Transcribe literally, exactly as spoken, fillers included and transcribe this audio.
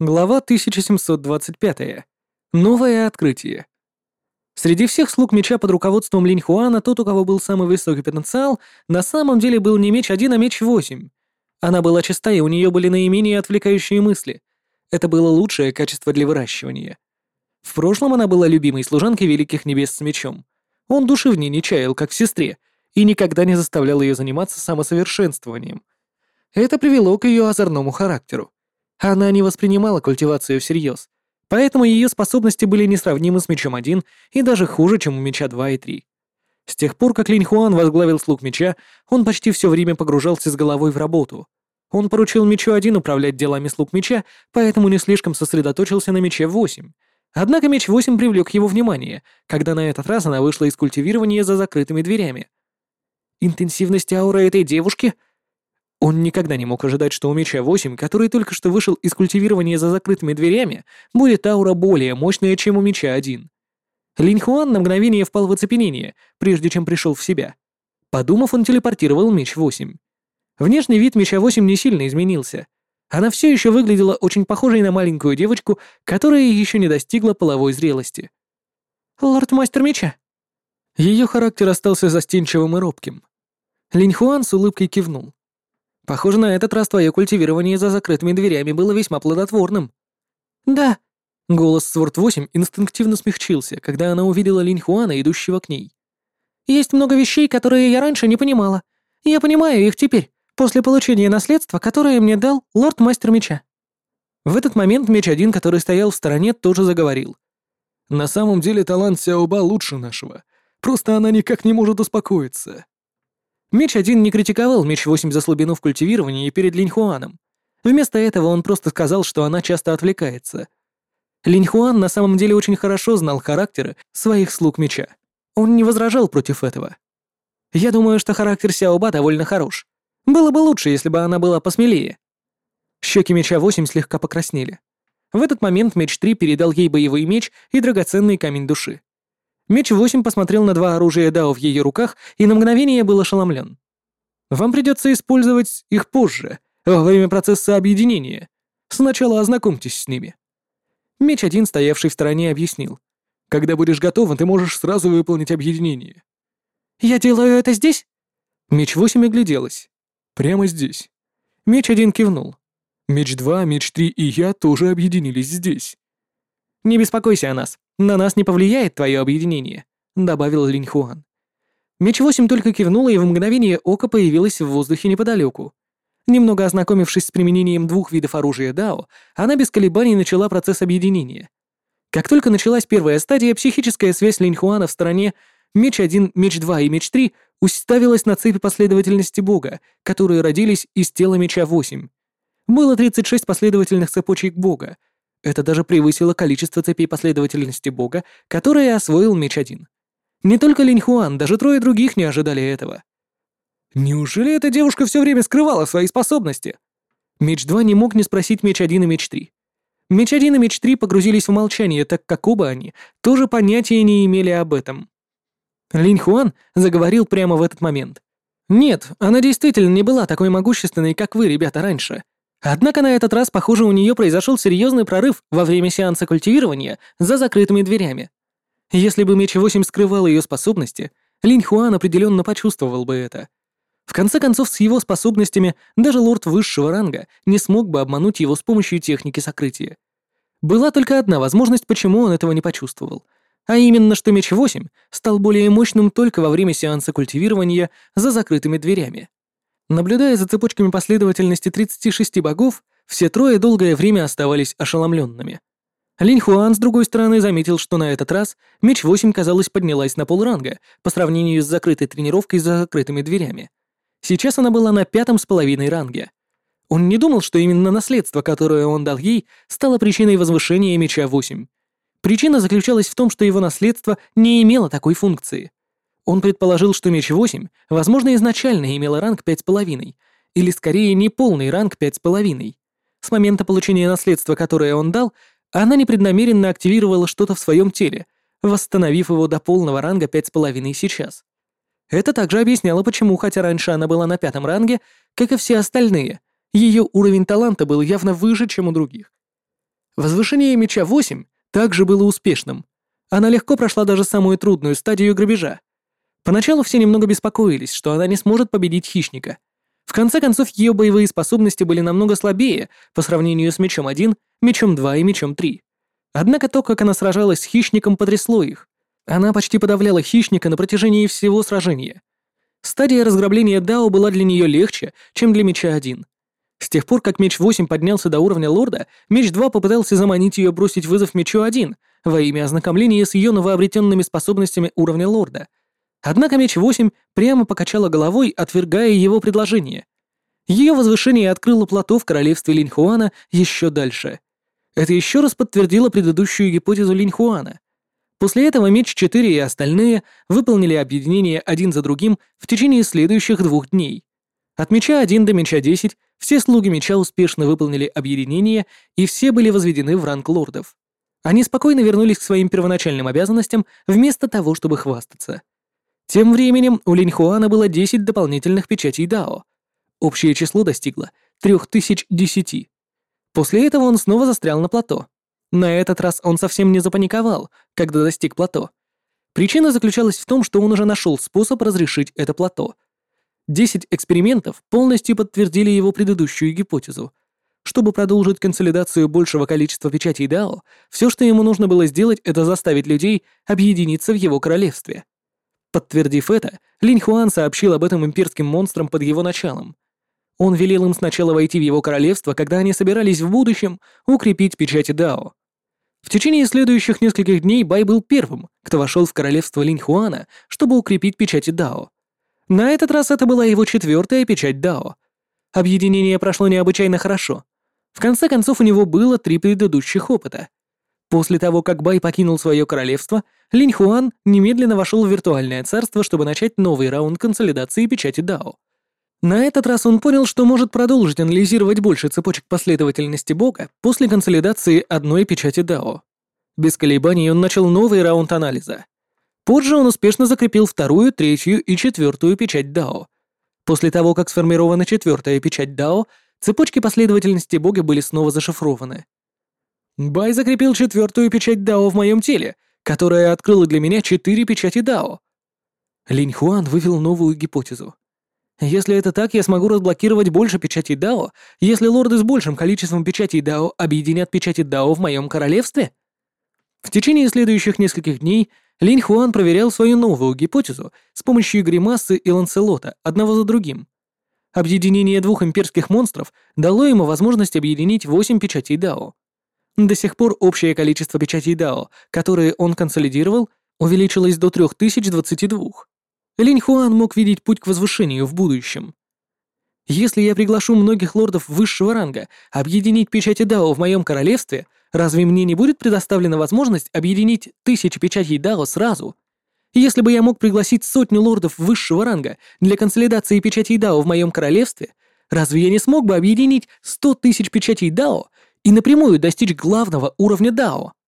Глава тысяча семьсот двадцать пять. Новое открытие. Среди всех слуг меча под руководством Линь Хуана тот, у кого был самый высокий потенциал, на самом деле был не меч один, а меч восемь. Она была чиста, и у нее были наименее отвлекающие мысли. Это было лучшее качество для выращивания. В прошлом она была любимой служанкой Великих Небес с мечом. Он души в ней не чаял, как в сестре, и никогда не заставлял ее заниматься самосовершенствованием. Это привело к ее озорному характеру. Она не воспринимала культивацию всерьез, поэтому ее способности были несравнимы с мечом один и даже хуже, чем у меча два и три. С тех пор, как Линь Хуан возглавил слуг меча, он почти все время погружался с головой в работу. Он поручил мечу один управлять делами слуг меча, поэтому не слишком сосредоточился на мече восемь. Однако меч восемь привлек его внимание, когда на этот раз она вышла из культивирования за закрытыми дверями. Интенсивность ауры этой девушки... Он никогда не мог ожидать, что у меча восемь, который только что вышел из культивирования за закрытыми дверями, будет аура более мощная, чем у меча один. Линь Хуан на мгновение впал в оцепенение, прежде чем пришел в себя. Подумав, он телепортировал меч восемь. Внешний вид меча восемь не сильно изменился. Она все еще выглядела очень похожей на маленькую девочку, которая еще не достигла половой зрелости. «Лорд-мастер меча!» Ее характер остался застенчивым и робким. Линь Хуан с улыбкой кивнул. Похоже, на этот раз твое культивирование за закрытыми дверями было весьма плодотворным. Да. Голос Сворд восемь инстинктивно смягчился, когда она увидела Линь Хуана, идущего к ней. Есть много вещей, которые я раньше не понимала. Я понимаю их теперь, после получения наследства, которое мне дал лорд-мастер меча. В этот момент меч один, который стоял в стороне, тоже заговорил. На самом деле талант Сяоба лучше нашего. Просто она никак не может успокоиться. Меч один не критиковал меч восемь за слабину в культивировании перед Линь Хуаном. Вместо этого он просто сказал, что она часто отвлекается. Линь Хуан на самом деле очень хорошо знал характеры своих слуг меча. Он не возражал против этого. Я думаю, что характер Сяоба довольно хорош. Было бы лучше, если бы она была посмелее. Щеки меча восемь слегка покраснели. В этот момент меч три передал ей боевой меч и драгоценный камень души. Меч восемь посмотрел на два оружия Дао в ее руках и на мгновение был ошеломлен. Вам придется использовать их позже, во время процесса объединения. Сначала ознакомьтесь с ними. Меч один, стоявший в стороне, объяснил. Когда будешь готова, ты можешь сразу выполнить объединение. Я делаю это здесь? Меч восемь огляделась. Прямо здесь. Меч один кивнул. Меч два, меч три и я тоже объединились здесь. Не беспокойся о нас. На нас не повлияет твое объединение, добавил Линь Хуан. Меч восемь только кивнула и в мгновение ока появилась в воздухе неподалеку. Немного ознакомившись с применением двух видов оружия Дао, она без колебаний начала процесс объединения. Как только началась первая стадия, психическая связь Линь Хуана в стороне, меч один, меч два и меч три уставилась на цепи последовательности Бога, которые родились из тела меча восемь. Было тридцать шесть последовательных цепочек Бога. Это даже превысило количество цепей последовательности Бога, которые освоил меч один. Не только Линь Хуан, даже трое других не ожидали этого. Неужели эта девушка все время скрывала свои способности? Меч два не мог не спросить меч один и меч три. Меч один и меч три погрузились в молчание, так как оба они тоже понятия не имели об этом. Линь Хуан заговорил прямо в этот момент. Нет, она действительно не была такой могущественной, как вы, ребята, раньше. Однако на этот раз, похоже, у нее произошел серьезный прорыв во время сеанса культивирования за закрытыми дверями. Если бы меч восемь скрывал ее способности, Линь Хуан определенно почувствовал бы это. В конце концов, с его способностями даже лорд высшего ранга не смог бы обмануть его с помощью техники сокрытия. Была только одна возможность, почему он этого не почувствовал, а именно, что меч восемь стал более мощным только во время сеанса культивирования за закрытыми дверями. Наблюдая за цепочками последовательности тридцати шести богов, все трое долгое время оставались ошеломленными. Линь Хуан, с другой стороны, заметил, что на этот раз меч восемь, казалось, поднялась на полранга по сравнению с закрытой тренировкой за закрытыми дверями. Сейчас она была на пятом с половиной ранге. Он не думал, что именно наследство, которое он дал ей, стало причиной возвышения меча восемь. Причина заключалась в том, что его наследство не имело такой функции. Он предположил, что меч восемь, возможно, изначально имела ранг пять с половиной, или скорее неполный ранг пять с половиной. С момента получения наследства, которое он дал, она непреднамеренно активировала что-то в своем теле, восстановив его до полного ранга пять с половиной сейчас. Это также объясняло, почему, хотя раньше она была на пятом ранге, как и все остальные, ее уровень таланта был явно выше, чем у других. Возвышение меча восемь также было успешным. Она легко прошла даже самую трудную стадию грабежа. Поначалу все немного беспокоились, что она не сможет победить хищника. В конце концов, ее боевые способности были намного слабее по сравнению с мечом один, мечом два и мечом три. Однако то, как она сражалась с хищником, потрясло их. Она почти подавляла хищника на протяжении всего сражения. Стадия разграбления Дао была для нее легче, чем для меча один. С тех пор, как меч восемь поднялся до уровня лорда, меч два попытался заманить ее бросить вызов мечу один во имя ознакомления с ее новообретенными способностями уровня лорда. Однако меч восемь прямо покачала головой, отвергая его предложение. Ее возвышение открыло плато в королевстве Линьхуана еще дальше. Это еще раз подтвердило предыдущую гипотезу Линьхуана. После этого меч четыре и остальные выполнили объединение один за другим в течение следующих двух дней. От меча один до меча десять все слуги меча успешно выполнили объединение, и все были возведены в ранг лордов. Они спокойно вернулись к своим первоначальным обязанностям, вместо того, чтобы хвастаться. Тем временем у Линьхуана было десять дополнительных печатей Дао. Общее число достигло трёх тысяч десяти. После этого он снова застрял на плато. На этот раз он совсем не запаниковал, когда достиг плато. Причина заключалась в том, что он уже нашел способ разрешить это плато. Десять экспериментов полностью подтвердили его предыдущую гипотезу. Чтобы продолжить консолидацию большего количества печатей Дао, все, что ему нужно было сделать, это заставить людей объединиться в его королевстве. Подтвердив это, Линьхуан сообщил об этом имперским монстрам под его началом. Он велел им сначала войти в его королевство, когда они собирались в будущем укрепить печати Дао. В течение следующих нескольких дней Бай был первым, кто вошел в королевство Линьхуана, чтобы укрепить печати Дао. На этот раз это была его четвертая печать Дао. Объединение прошло необычайно хорошо. В конце концов, у него было три предыдущих опыта. После того, как Бай покинул свое королевство, Линьхуан немедленно вошел в виртуальное царство, чтобы начать новый раунд консолидации печати Дао. На этот раз он понял, что может продолжить анализировать больше цепочек последовательности Бога после консолидации одной печати Дао. Без колебаний он начал новый раунд анализа. Позже он успешно закрепил вторую, третью и четвертую печать Дао. После того, как сформирована четвертая печать Дао, цепочки последовательности Бога были снова зашифрованы. Бай закрепил четвертую печать Дао в моем теле, которая открыла для меня четыре печати Дао. Линьхуан вывел новую гипотезу. Если это так, я смогу разблокировать больше печатей Дао, если лорды с большим количеством печатей Дао объединят печати Дао в моем королевстве? В течение следующих нескольких дней Линьхуан проверял свою новую гипотезу с помощью Гримасы и Ланселота, одного за другим. Объединение двух имперских монстров дало ему возможность объединить восемь печатей Дао. До сих пор общее количество печатей Дао, которые он консолидировал, увеличилось до трёх тысяч двадцати двух. Линьхуан мог видеть путь к возвышению в будущем. Если я приглашу многих лордов высшего ранга объединить печати Дао в моем королевстве, разве мне не будет предоставлена возможность объединить тысячи печатей Дао сразу? Если бы я мог пригласить сотню лордов высшего ранга для консолидации печатей Дао в моем королевстве, разве я не смог бы объединить сто тысяч печатей Дао и напрямую достичь главного уровня Дао?